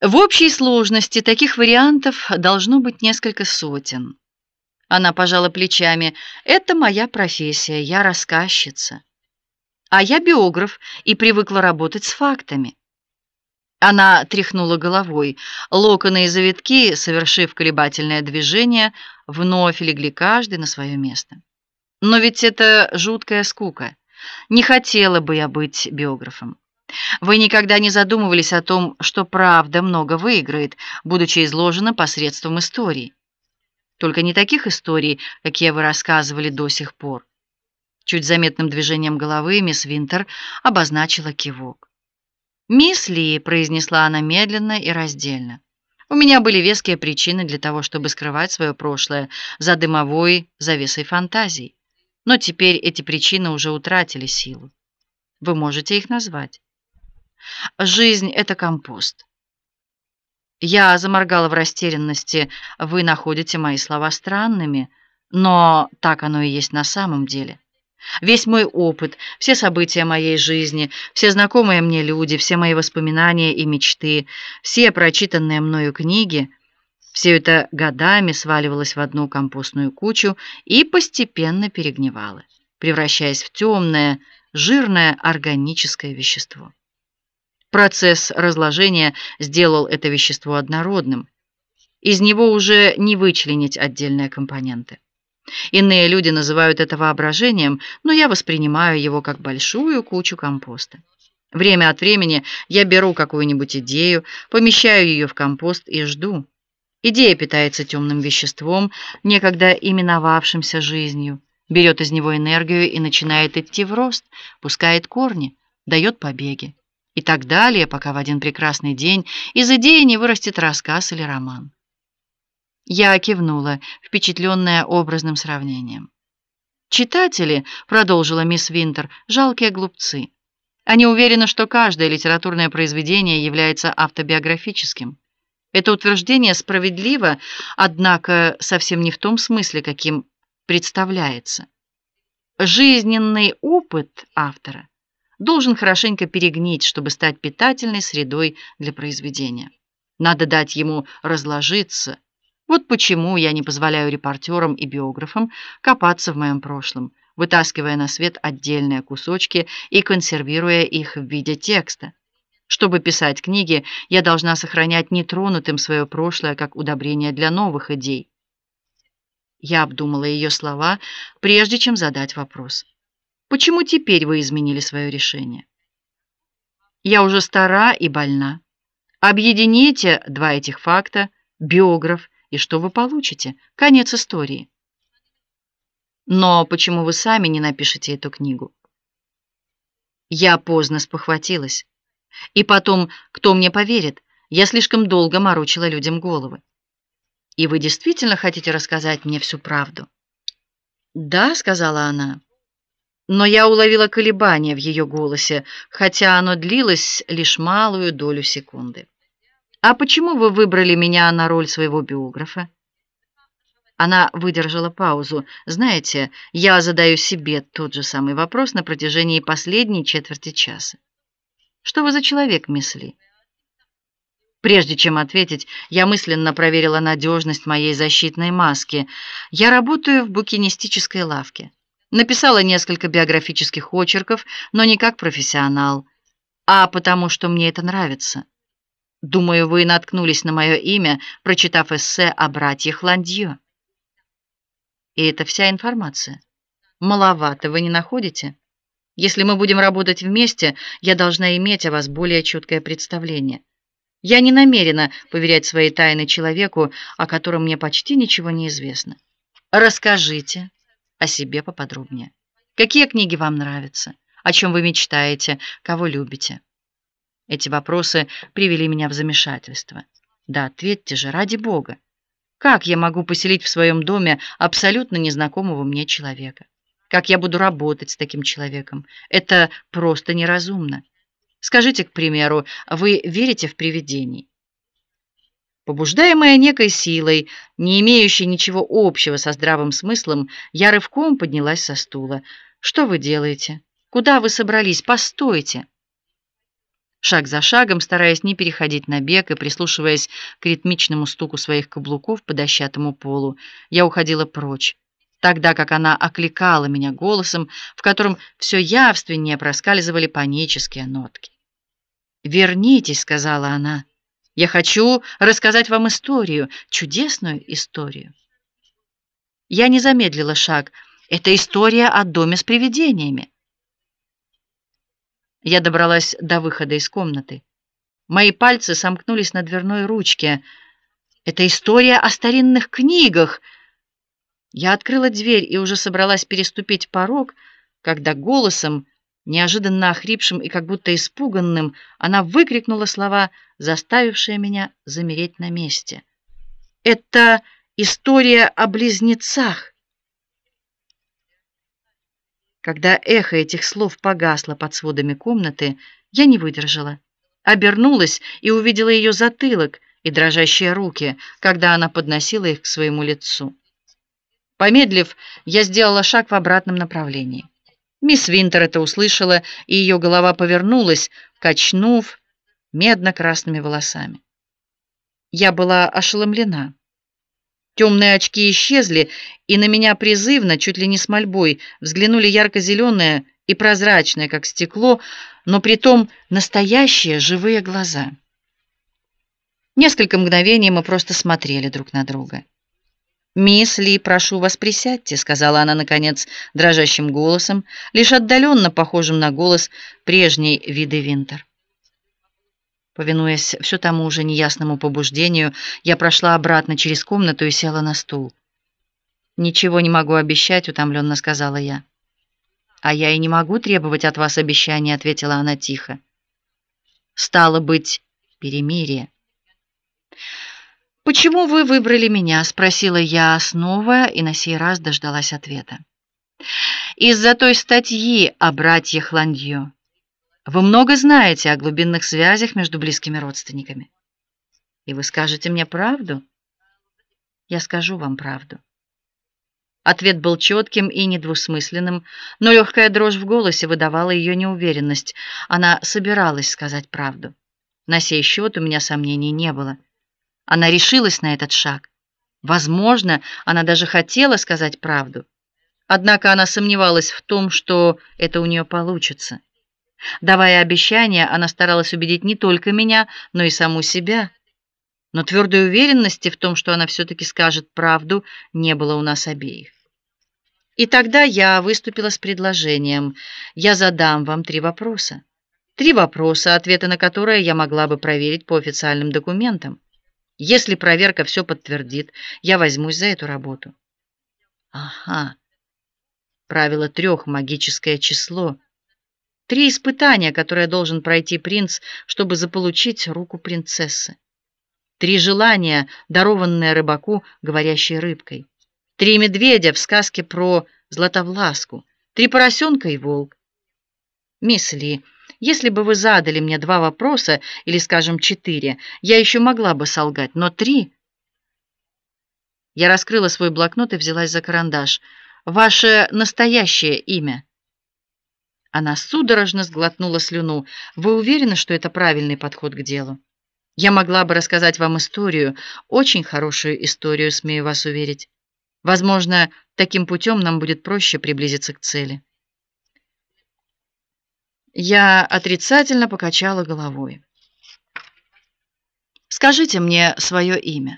В общей сложности таких вариантов должно быть несколько сотен. Она пожала плечами. Это моя профессия, я рассказчица. А я биограф и привыкла работать с фактами. Она тряхнула головой. Локоны и завитки, совершив колебательное движение, вновь легли каждый на свое место. Но ведь это жуткая скука. Не хотела бы я быть биографом. Вы никогда не задумывались о том, что правда много выиграет, будучи изложена посредством историй. Только не таких историй, какие вы рассказывали до сих пор. Чуть заметным движением головы мисс Винтер обозначила кивок. «Мисс Ли», — произнесла она медленно и раздельно, — «у меня были веские причины для того, чтобы скрывать свое прошлое за дымовой завесой фантазий. Но теперь эти причины уже утратили силу. Вы можете их назвать. Жизнь — это компост». Я заморгала в растерянности. Вы находите мои слова странными, но так оно и есть на самом деле. Весь мой опыт, все события моей жизни, все знакомые мне люди, все мои воспоминания и мечты, все прочитанные мною книги, все это годами сваливалось в одну компостную кучу и постепенно перегнивало, превращаясь в темное, жирное органическое вещество. Процесс разложения сделал это вещество однородным. Из него уже не вычленить отдельные компоненты. Иные люди называют это воображением, но я воспринимаю его как большую кучу компоста. Время от времени я беру какую-нибудь идею, помещаю ее в компост и жду. Идея питается темным веществом, некогда именовавшимся жизнью, берет из него энергию и начинает идти в рост, пускает корни, дает побеги. И так далее, пока в один прекрасный день из идеи не вырастет рассказ или роман. Я кивнула, впечатленная образным сравнением. «Читатели, — продолжила мисс Винтер, — жалкие глупцы. Они уверены, что каждое литературное произведение является автобиографическим. Это утверждение справедливо, однако совсем не в том смысле, каким представляется. Жизненный опыт автора должен хорошенько перегнить, чтобы стать питательной средой для произведения. Надо дать ему разложиться. Вот почему я не позволяю репортерам и биографам копаться в моем прошлом, вытаскивая на свет отдельные кусочки и консервируя их в виде текста. Чтобы писать книги, я должна сохранять нетронутым свое прошлое как удобрение для новых идей. Я обдумала ее слова, прежде чем задать вопрос. Почему теперь вы изменили свое решение? Я уже стара и больна. Объедините два этих факта, биограф, и что вы получите? Конец истории. Но почему вы сами не напишете эту книгу? Я поздно спохватилась. И потом, кто мне поверит? Я слишком долго морочила людям головы. И вы действительно хотите рассказать мне всю правду? Да, сказала она. Но я уловила колебание в ее голосе, хотя оно длилось лишь малую долю секунды. «А почему вы выбрали меня на роль своего биографа?» Она выдержала паузу. «Знаете, я задаю себе тот же самый вопрос на протяжении последней четверти часа. Что вы за человек, мисс Ли?» Прежде чем ответить, я мысленно проверила надежность моей защитной маски. Я работаю в букинистической лавке. Написала несколько биографических очерков, но не как профессионал, а потому что мне это нравится. Думаю, вы наткнулись на мое имя, прочитав эссе о братьях Ландье. И это вся информация. Маловато, вы не находите? Если мы будем работать вместе, я должна иметь о вас более четкое представление. Я не намерена поверять свои тайны человеку, о котором мне почти ничего не известно. Расскажите о себе поподробнее. Какие книги вам нравятся? О чем вы мечтаете? Кого любите? Эти вопросы привели меня в замешательство. Да ответьте же, ради Бога. Как я могу поселить в своем доме абсолютно незнакомого мне человека? Как я буду работать с таким человеком? Это просто неразумно. Скажите, к примеру, вы верите в привидений? Побуждаемая некой силой, не имеющей ничего общего со здравым смыслом, я рывком поднялась со стула. Что вы делаете? Куда вы собрались? Постойте! Шаг за шагом, стараясь не переходить на бег и прислушиваясь к ритмичному стуку своих каблуков по дощатому полу, я уходила прочь, тогда как она окликала меня голосом, в котором все явственнее проскальзывали панические нотки. «Вернитесь», — сказала она. «Я хочу рассказать вам историю, чудесную историю». Я не замедлила шаг. «Это история о доме с привидениями». Я добралась до выхода из комнаты. Мои пальцы сомкнулись на дверной ручке. «Это история о старинных книгах». Я открыла дверь и уже собралась переступить порог, когда голосом, неожиданно охрипшим и как будто испуганным, она выкрикнула слова, заставившие меня замереть на месте. «Это история о близнецах». Когда эхо этих слов погасло под сводами комнаты, я не выдержала. Обернулась и увидела ее затылок и дрожащие руки, когда она подносила их к своему лицу. Помедлив, я сделала шаг в обратном направлении. Мисс Винтер это услышала, и ее голова повернулась, качнув медно-красными волосами. Я была ошеломлена. Темные очки исчезли, и на меня призывно, чуть ли не с мольбой, взглянули ярко-зеленые и прозрачные, как стекло, но притом настоящие живые глаза. Несколько мгновений мы просто смотрели друг на друга. «Мисс Ли, прошу вас, присядьте», — сказала она, наконец, дрожащим голосом, лишь отдаленно похожим на голос прежней Виды Винтер. Повинуясь все тому же неясному побуждению, я прошла обратно через комнату и села на стул. «Ничего не могу обещать», — утомленно сказала я. «А я и не могу требовать от вас обещания», — ответила она тихо. «Стало быть, перемирие». «Почему вы выбрали меня?» — спросила я снова и на сей раз дождалась ответа. «Из-за той статьи о братьях Ланьё. Вы много знаете о глубинных связях между близкими родственниками. И вы скажете мне правду?» «Я скажу вам правду». Ответ был четким и недвусмысленным, но легкая дрожь в голосе выдавала ее неуверенность. Она собиралась сказать правду. На сей счет у меня сомнений не было. Она решилась на этот шаг. Возможно, она даже хотела сказать правду. Однако она сомневалась в том, что это у нее получится. Давая обещания, она старалась убедить не только меня, но и саму себя. Но твердой уверенности в том, что она все-таки скажет правду, не было у нас обеих. И тогда я выступила с предложением. Я задам вам 3 вопроса. 3 вопроса, ответы на которые я могла бы проверить по официальным документам. Если проверка все подтвердит, я возьмусь за эту работу. Ага. Правило 3 — магическое число. 3 испытания, которые должен пройти принц, чтобы заполучить руку принцессы. 3 желания, дарованные рыбаку говорящей рыбкой. 3 медведя в сказке про Златовласку. 3 поросенка и волк. Мисс Ли, если бы вы задали мне 2 вопроса, или, скажем, 4, я еще могла бы солгать, но 3... Я раскрыла свой блокнот и взялась за карандаш. «Ваше настоящее имя?» Она судорожно сглотнула слюну. «Вы уверены, что это правильный подход к делу? Я могла бы рассказать вам историю, очень хорошую историю, смею вас уверить. Возможно, таким путем нам будет проще приблизиться к цели». Я отрицательно покачала головой. «Скажите мне свое имя».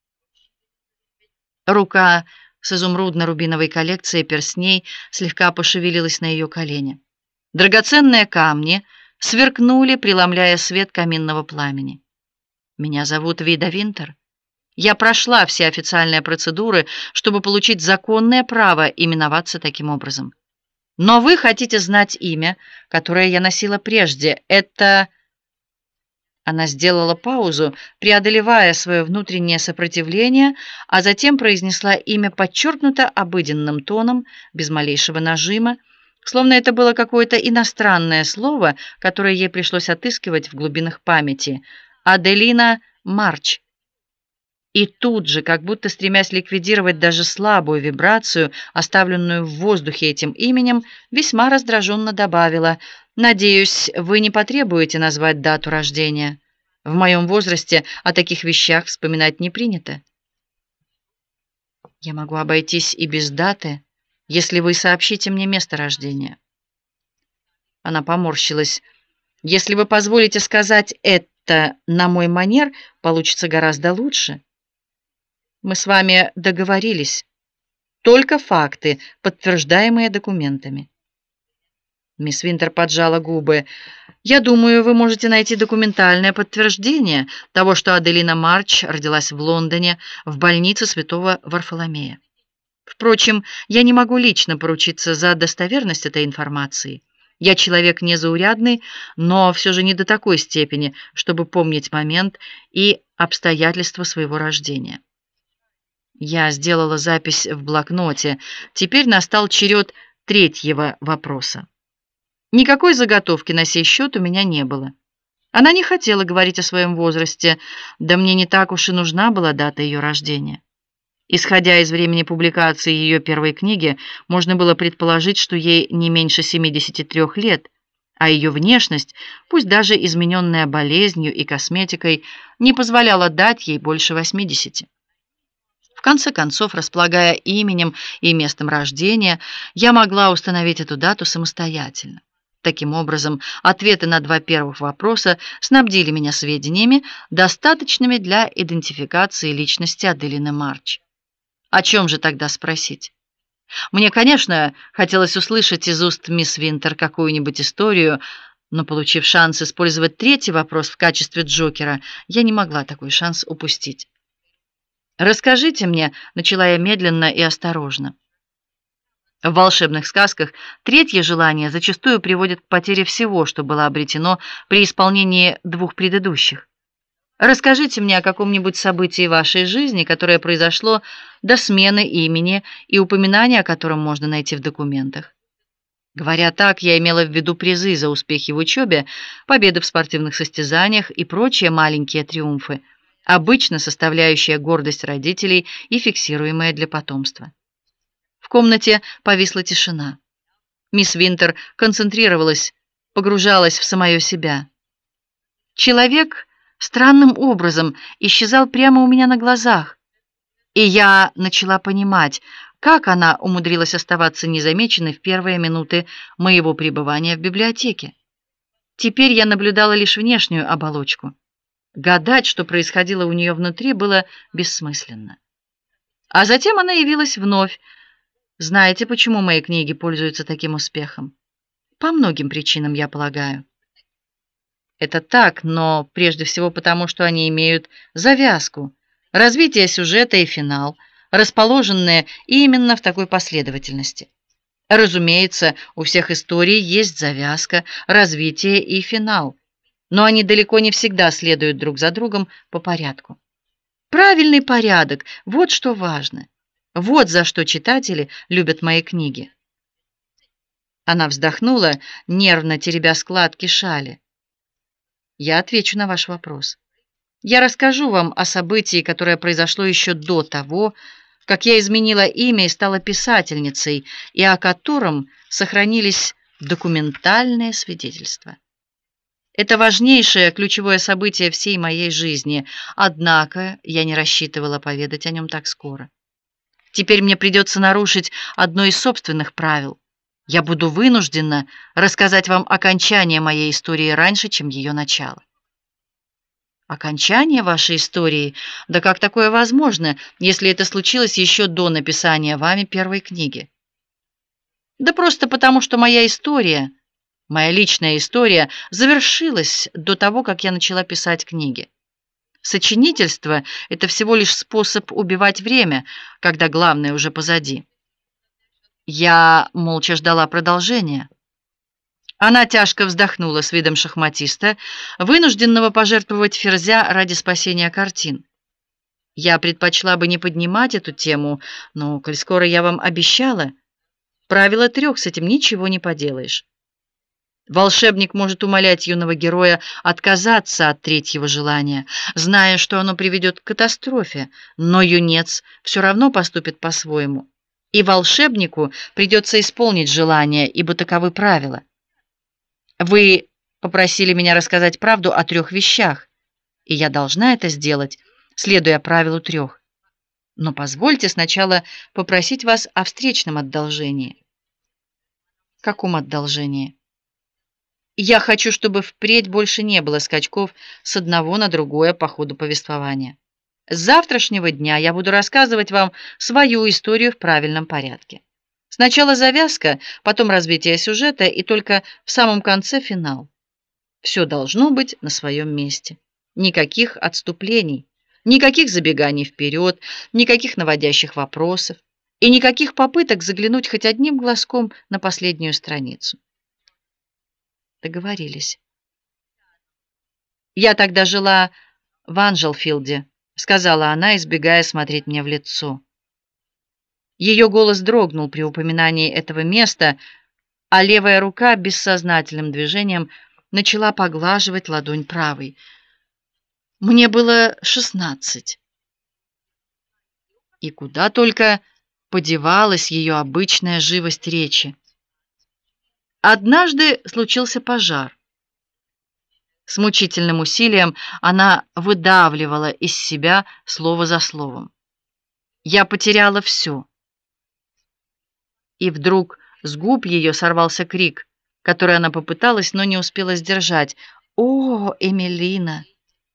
Рука с изумрудно-рубиновой коллекцией перстней слегка пошевелилась на ее колене. Драгоценные камни сверкнули, преломляя свет каминного пламени. «Меня зовут Вида Винтер. Я прошла все официальные процедуры, чтобы получить законное право именоваться таким образом. Но вы хотите знать имя, которое я носила прежде. Это...» Она сделала паузу, преодолевая свое внутреннее сопротивление, а затем произнесла имя подчеркнуто обыденным тоном, без малейшего нажима, словно это было какое-то иностранное слово, которое ей пришлось отыскивать в глубинах памяти. «Аделина Марч». И тут же, как будто стремясь ликвидировать даже слабую вибрацию, оставленную в воздухе этим именем, весьма раздраженно добавила: «Надеюсь, вы не потребуете назвать дату рождения. В моем возрасте о таких вещах вспоминать не принято». «Я могу обойтись и без даты, если вы сообщите мне место рождения». Она поморщилась. «Если вы позволите сказать это на мой манер, получится гораздо лучше. Мы с вами договорились. Только факты, подтверждаемые документами». Мисс Винтер поджала губы. «Я думаю, вы можете найти документальное подтверждение того, что Аделина Марч родилась в Лондоне, в больнице Святого Варфоломея. Впрочем, я не могу лично поручиться за достоверность этой информации. Я человек незаурядный, но все же не до такой степени, чтобы помнить момент и обстоятельства своего рождения». Я сделала запись в блокноте. Теперь настал черед третьего вопроса. Никакой заготовки на сей счет у меня не было. Она не хотела говорить о своем возрасте, да мне не так уж и нужна была дата ее рождения. Исходя из времени публикации ее первой книги, можно было предположить, что ей не меньше 73 лет, а ее внешность, пусть даже измененная болезнью и косметикой, не позволяла дать ей больше 80. В конце концов, располагая именем и местом рождения, я могла установить эту дату самостоятельно. Таким образом, ответы на два первых вопроса снабдили меня сведениями, достаточными для идентификации личности Аделины Марч. О чем же тогда спросить? Мне, конечно, хотелось услышать из уст мисс Винтер какую-нибудь историю, но, получив шанс использовать третий вопрос в качестве джокера, я не могла такой шанс упустить. «Расскажите мне», — начала я медленно и осторожно. В волшебных сказках третье желание зачастую приводит к потере всего, что было обретено при исполнении двух предыдущих. Расскажите мне о каком-нибудь событии вашей жизни, которое произошло до смены имени и упоминания о котором можно найти в документах. Говоря так, я имела в виду призы за успехи в учебе, победы в спортивных состязаниях и прочие маленькие триумфы, обычно составляющие гордость родителей и фиксируемые для потомства. В комнате повисла тишина. Мисс Винтер концентрировалась, погружалась в самое себя. Человек странным образом исчезал прямо у меня на глазах, и я начала понимать, как она умудрилась оставаться незамеченной в первые минуты моего пребывания в библиотеке. Теперь я наблюдала лишь внешнюю оболочку. Гадать, что происходило у нее внутри, было бессмысленно. А затем она явилась вновь. Знаете, почему мои книги пользуются таким успехом? По многим причинам, я полагаю. Это так, но прежде всего потому, что они имеют завязку, развитие сюжета и финал, расположенные именно в такой последовательности. Разумеется, у всех историй есть завязка, развитие и финал, но они далеко не всегда следуют друг за другом по порядку. Правильный порядок – вот что важно. Вот за что читатели любят мои книги. Она вздохнула, нервно теребя складки шали. Я отвечу на ваш вопрос. Я расскажу вам о событии, которое произошло еще до того, как я изменила имя и стала писательницей, и о котором сохранились документальные свидетельства. Это важнейшее ключевое событие всей моей жизни, однако я не рассчитывала поведать о нем так скоро. Теперь мне придется нарушить одно из собственных правил. Я буду вынуждена рассказать вам окончание моей истории раньше, чем ее начало. Окончание вашей истории? Да как такое возможно, если это случилось еще до написания вами первой книги? Да просто потому, что моя история, моя личная история, завершилась до того, как я начала писать книги. Сочинительство – это всего лишь способ убивать время, когда главное уже позади. Я молча ждала продолжения. Она тяжко вздохнула с видом шахматиста, вынужденного пожертвовать ферзя ради спасения картин. Я предпочла бы не поднимать эту тему, но, коль скоро я вам обещала, правило 3, с этим ничего не поделаешь. Волшебник может умолять юного героя отказаться от третьего желания, зная, что оно приведет к катастрофе, но юнец все равно поступит по-своему, и волшебнику придется исполнить желание, ибо таковы правила. Вы попросили меня рассказать правду о 3 вещах, и я должна это сделать, следуя правилу 3. Но позвольте сначала попросить вас о встречном одолжении. Каком одолжении? Я хочу, чтобы впредь больше не было скачков с одного на другое по ходу повествования. С завтрашнего дня я буду рассказывать вам свою историю в правильном порядке. Сначала завязка, потом развитие сюжета и только в самом конце финал. Все должно быть на своем месте. Никаких отступлений, никаких забеганий вперед, никаких наводящих вопросов и никаких попыток заглянуть хоть одним глазком на последнюю страницу. Договорились. Я тогда жила в Анжелфилде, сказала она, избегая смотреть мне в лицо. Ее голос дрогнул при упоминании этого места, а левая рука бессознательным движением начала поглаживать ладонь правой. Мне было 16. И куда только подевалась ее обычная живость речи. Однажды случился пожар. С мучительным усилием она выдавливала из себя слово за словом. Я потеряла все. И вдруг с губ ее сорвался крик, который она попыталась, но не успела сдержать. «О, Эмилина!»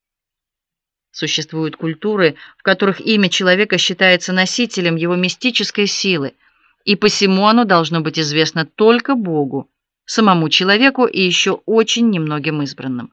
Существуют культуры, в которых имя человека считается носителем его мистической силы, и посему оно должно быть известно только Богу, самому человеку и еще очень немногим избранным.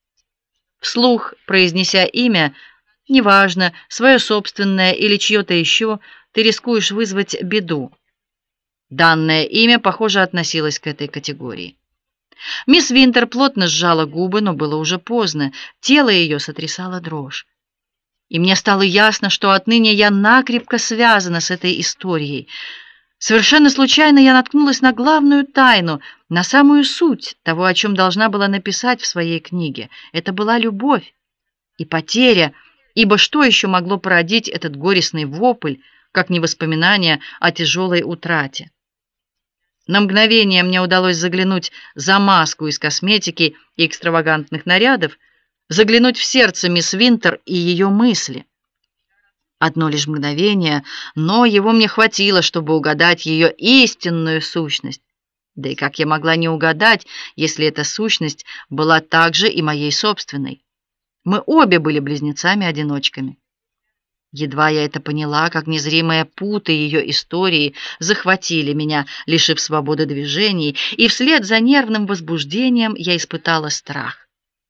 Вслух произнеся имя, неважно, свое собственное или чье-то еще, ты рискуешь вызвать беду. Данное имя, похоже, относилось к этой категории. Мисс Винтер плотно сжала губы, но было уже поздно, тело ее сотрясало дрожь. И мне стало ясно, что отныне я накрепко связана с этой историей. Совершенно случайно я наткнулась на главную тайну, на самую суть того, о чем должна была написать в своей книге. Это была любовь и потеря, ибо что еще могло породить этот горестный вопль, как не воспоминание о тяжелой утрате? На мгновение мне удалось заглянуть за маску из косметики и экстравагантных нарядов, заглянуть в сердце мисс Винтер и ее мысли. Одно лишь мгновение, но его мне хватило, чтобы угадать ее истинную сущность. Да и как я могла не угадать, если эта сущность была также и моей собственной? Мы обе были близнецами-одиночками. Едва я это поняла, как незримые путы ее истории захватили меня, лишив свободы движений, и вслед за нервным возбуждением я испытала страх.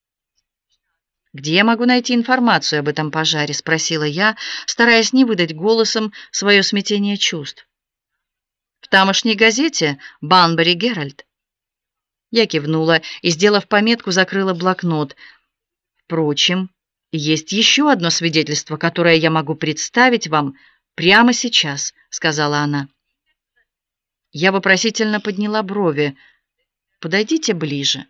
«Где я могу найти информацию об этом пожаре?» — спросила я, стараясь не выдать голосом свое смятение чувств. «В тамошней газете «Банбери Геральт». Я кивнула и, сделав пометку, закрыла блокнот. «Впрочем, есть еще одно свидетельство, которое я могу представить вам прямо сейчас», — сказала она. Я вопросительно подняла брови. «Подойдите ближе».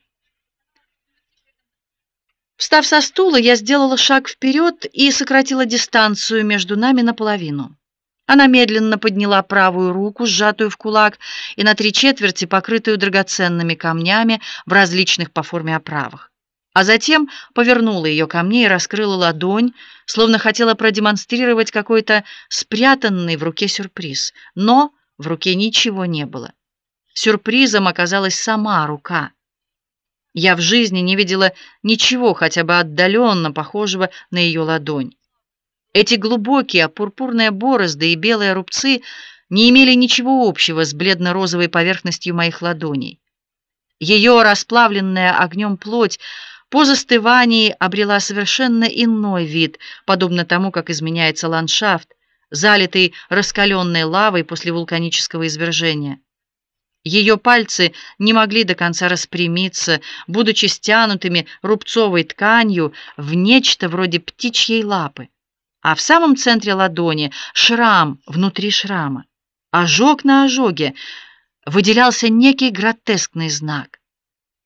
Встав со стула, я сделала шаг вперед и сократила дистанцию между нами наполовину. Она медленно подняла правую руку, сжатую в кулак и на 3/4 покрытую драгоценными камнями в различных по форме оправах, а затем повернула ее ко мне и раскрыла ладонь, словно хотела продемонстрировать какой-то спрятанный в руке сюрприз. Но в руке ничего не было. Сюрпризом оказалась сама рука. Я в жизни не видела ничего хотя бы отдаленно похожего на ее ладонь. Эти глубокие пурпурные борозды и белые рубцы не имели ничего общего с бледно-розовой поверхностью моих ладоней. Ее расплавленная огнем плоть по застывании обрела совершенно иной вид, подобно тому, как изменяется ландшафт, залитый раскаленной лавой после вулканического извержения. Ее пальцы не могли до конца распрямиться, будучи стянутыми рубцовой тканью в нечто вроде птичьей лапы. А в самом центре ладони шрам внутри шрама. Ожог на ожоге выделялся некий гротескный знак.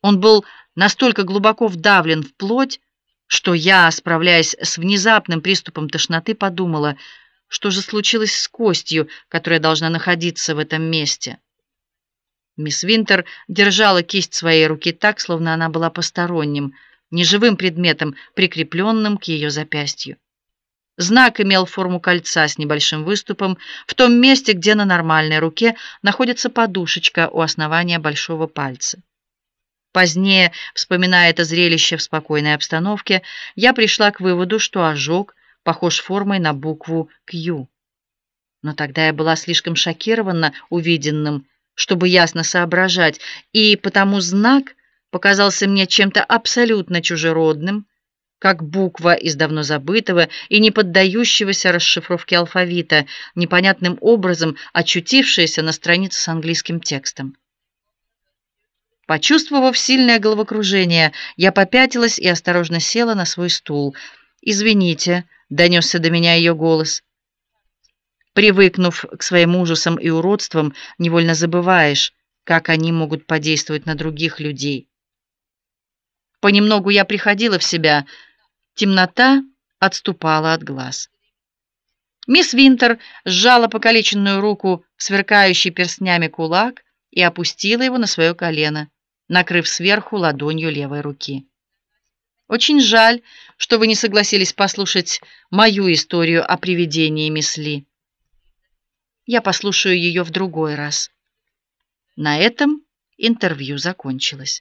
Он был настолько глубоко вдавлен в плоть, что я, справляясь с внезапным приступом тошноты, подумала, что же случилось с костью, которая должна находиться в этом месте. Мисс Винтер держала кисть своей руки так, словно она была посторонним, неживым предметом, прикрепленным к ее запястью. Знак имел форму кольца с небольшим выступом в том месте, где на нормальной руке находится подушечка у основания большого пальца. Позднее, вспоминая это зрелище в спокойной обстановке, я пришла к выводу, что ожог похож формой на букву «Q». Но тогда я была слишком шокирована увиденным, чтобы ясно соображать, и потому знак показался мне чем-то абсолютно чужеродным, как буква из давно забытого и не поддающегося расшифровке алфавита, непонятным образом очутившаяся на странице с английским текстом. Почувствовав сильное головокружение, я попятилась и осторожно села на свой стул. «Извините», — донесся до меня ее голос. Привыкнув к своим ужасам и уродствам, невольно забываешь, как они могут подействовать на других людей. Понемногу я приходила в себя. Темнота отступала от глаз. Мисс Винтер сжала покалеченную руку в сверкающий перстнями кулак и опустила его на свое колено, накрыв сверху ладонью левой руки. «Очень жаль, что вы не согласились послушать мою историю о привидении, мисс Ли. Я послушаю ее в другой раз». На этом интервью закончилось.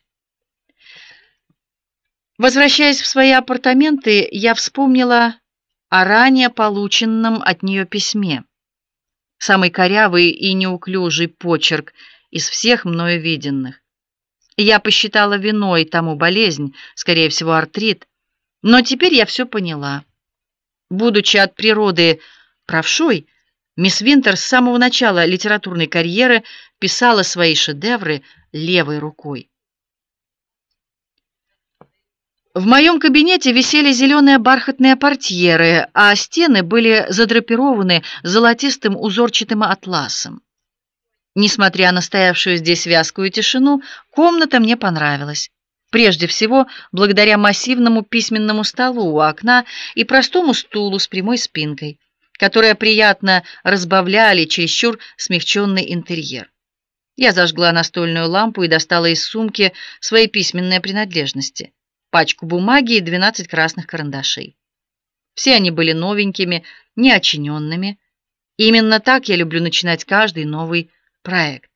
Возвращаясь в свои апартаменты, я вспомнила о ранее полученном от нее письме. Самый корявый и неуклюжий почерк из всех мною виденных. Я посчитала виной тому болезнь, скорее всего, артрит, но теперь я все поняла. Будучи от природы правшой, мисс Винтер с самого начала литературной карьеры писала свои шедевры левой рукой. В моем кабинете висели зеленые бархатные портьеры, а стены были задрапированы золотистым узорчатым атласом. Несмотря на стоявшую здесь вязкую тишину, комната мне понравилась. Прежде всего, благодаря массивному письменному столу у окна и простому стулу с прямой спинкой, которые приятно разбавляли чересчур смягченный интерьер. Я зажгла настольную лампу и достала из сумки свои письменные принадлежности: пачку бумаги и 12 красных карандашей. Все они были новенькими, неочиненными. Именно так я люблю начинать каждый новый проект.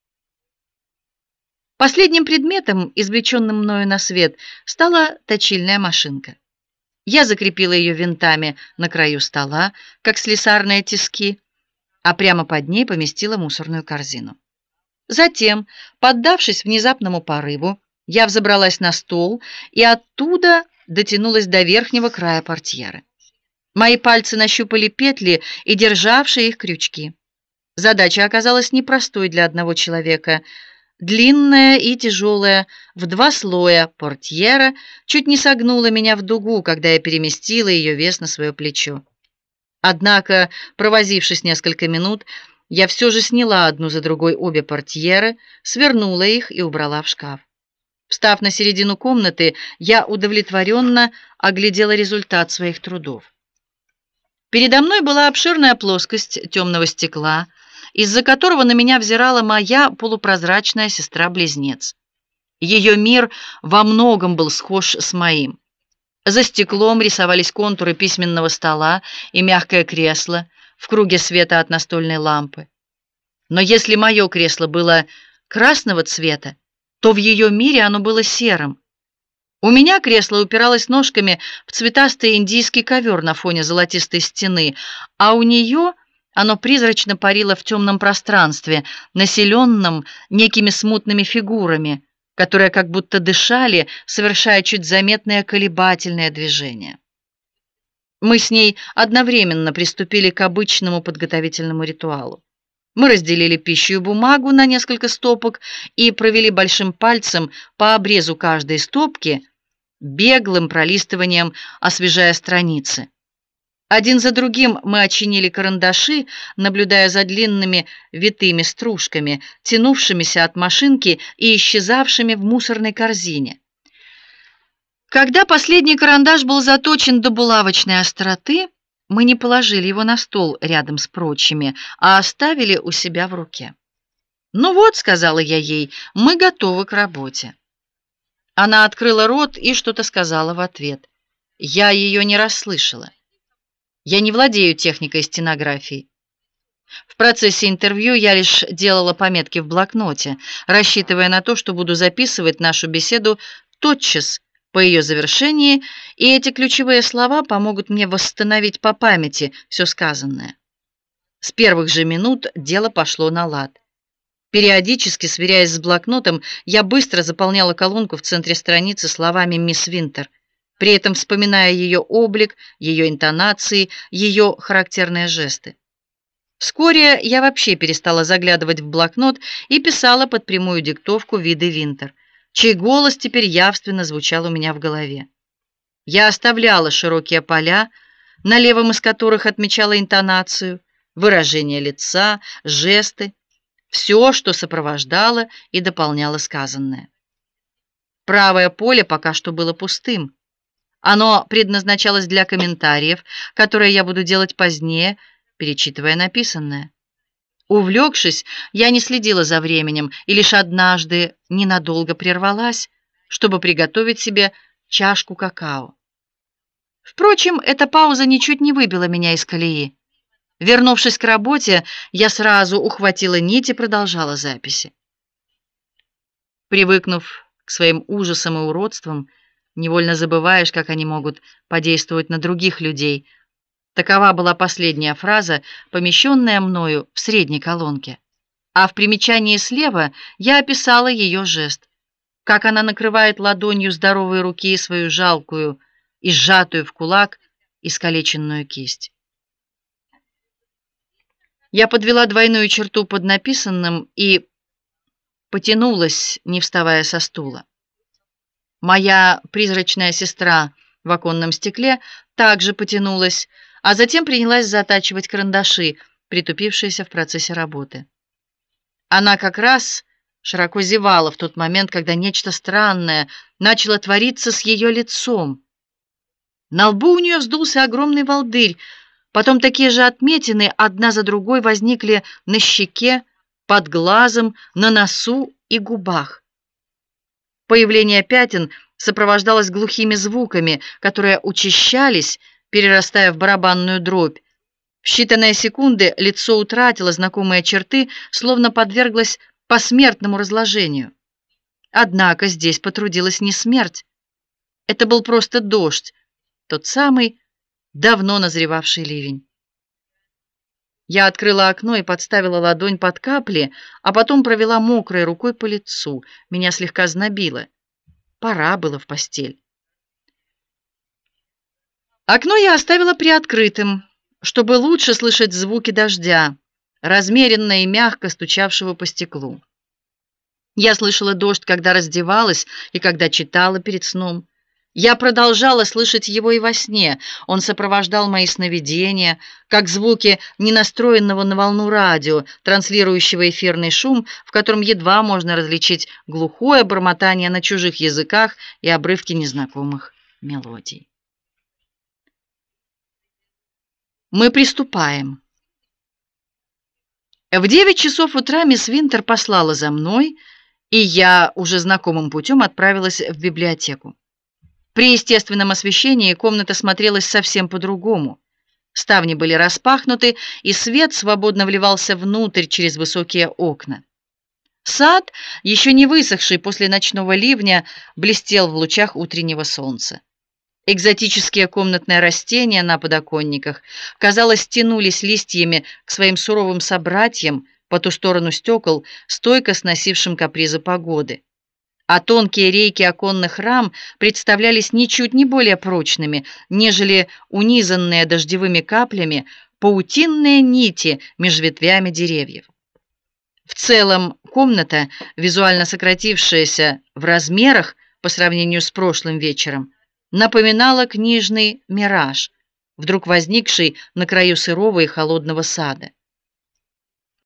Последним предметом, извлеченным мною на свет, стала точильная машинка. Я закрепила ее винтами на краю стола, как слесарные тиски, а прямо под ней поместила мусорную корзину. Затем, поддавшись внезапному порыву, я взобралась на стол и оттуда дотянулась до верхнего края портьеры. Мои пальцы нащупали петли и державшие их крючки. Задача оказалась непростой для одного человека. Длинная и тяжелая, в 2 слоя портьера чуть не согнула меня в дугу, когда я переместила ее вес на свое плечо. Однако, провозившись несколько минут, я все же сняла одну за другой обе портьеры, свернула их и убрала в шкаф. Встав на середину комнаты, я удовлетворенно оглядела результат своих трудов. Передо мной была обширная плоскость темного стекла, из-за которого на меня взирала моя полупрозрачная сестра-близнец. Ее мир во многом был схож с моим. За стеклом рисовались контуры письменного стола и мягкое кресло в круге света от настольной лампы. Но если мое кресло было красного цвета, то в ее мире оно было серым. У меня кресло упиралось ножками в цветастый индийский ковер на фоне золотистой стены, а у нее оно призрачно парило в темном пространстве, населенном некими смутными фигурами, которые как будто дышали, совершая чуть заметные колебательные движения. Мы с ней одновременно приступили к обычному подготовительному ритуалу. Мы разделили пищу и бумагу на несколько стопок и провели большим пальцем по обрезу каждой стопки, беглым пролистыванием освежая страницы. Один за другим мы очинили карандаши, наблюдая за длинными витыми стружками, тянувшимися от машинки и исчезавшими в мусорной корзине. Когда последний карандаш был заточен до булавочной остроты, мы не положили его на стол рядом с прочими, а оставили у себя в руке. «Ну вот», — сказала я ей, — «мы готовы к работе». Она открыла рот и что-то сказала в ответ. Я ее не расслышала. Я не владею техникой стенографии. В процессе интервью я лишь делала пометки в блокноте, рассчитывая на то, что буду записывать нашу беседу тотчас по ее завершении, и эти ключевые слова помогут мне восстановить по памяти все сказанное. С первых же минут дело пошло на лад. Периодически, сверяясь с блокнотом, я быстро заполняла колонку в центре страницы словами «Мисс Винтер», при этом вспоминая ее облик, ее интонации, ее характерные жесты. Вскоре я вообще перестала заглядывать в блокнот и писала под прямую диктовку Виды Винтер, чей голос теперь явственно звучал у меня в голове. Я оставляла широкие поля, на левом из которых отмечала интонацию, выражение лица, жесты, все, что сопровождало и дополняло сказанное. Правое поле пока что было пустым. Оно предназначалось для комментариев, которые я буду делать позднее, перечитывая написанное. Увлекшись, я не следила за временем и лишь однажды ненадолго прервалась, чтобы приготовить себе чашку какао. Впрочем, эта пауза ничуть не выбила меня из колеи. Вернувшись к работе, я сразу ухватила нить и продолжала записи. Привыкнув к своим ужасам и уродствам, невольно забываешь, как они могут подействовать на других людей. Такова была последняя фраза, помещенная мною в средней колонке. А в примечании слева я описала ее жест, как она накрывает ладонью здоровой руки свою жалкую и сжатую в кулак искалеченную кисть. Я подвела двойную черту под написанным и потянулась, не вставая со стула. Моя призрачная сестра в оконном стекле также потянулась, а затем принялась затачивать карандаши, притупившиеся в процессе работы. Она как раз широко зевала в тот момент, когда нечто странное начало твориться с ее лицом. На лбу у нее вздулся огромный волдырь, потом такие же отметины одна за другой возникли на щеке, под глазом, на носу и губах. Появление пятен сопровождалось глухими звуками, которые учащались, перерастая в барабанную дробь. В считанные секунды лицо утратило знакомые черты, словно подверглось посмертному разложению. Однако здесь потрудилась не смерть. Это был просто дождь, тот самый давно назревавший ливень. Я открыла окно и подставила ладонь под капли, а потом провела мокрой рукой по лицу. Меня слегка знобило. Пора было в постель. Окно я оставила приоткрытым, чтобы лучше слышать звуки дождя, размеренно и мягко стучавшего по стеклу. Я слышала дождь, когда раздевалась и когда читала перед сном. Я продолжала слышать его и во сне. Он сопровождал мои сновидения, как звуки ненастроенного на волну радио, транслирующего эфирный шум, в котором едва можно различить глухое бормотание на чужих языках и обрывки незнакомых мелодий. Мы приступаем. В 9 часов утра мисс Винтер послала за мной, и я уже знакомым путем отправилась в библиотеку. При естественном освещении комната смотрелась совсем по-другому. Ставни были распахнуты, и свет свободно вливался внутрь через высокие окна. Сад, еще не высохший после ночного ливня, блестел в лучах утреннего солнца. Экзотические комнатные растения на подоконниках, казалось, тянулись листьями к своим суровым собратьям по ту сторону стекол, стойко сносившим капризы погоды. А тонкие рейки оконных рам представлялись ничуть не более прочными, нежели унизанные дождевыми каплями паутинные нити меж ветвями деревьев. В целом комната, визуально сократившаяся в размерах по сравнению с прошлым вечером, напоминала книжный мираж, вдруг возникший на краю сырого и холодного сада.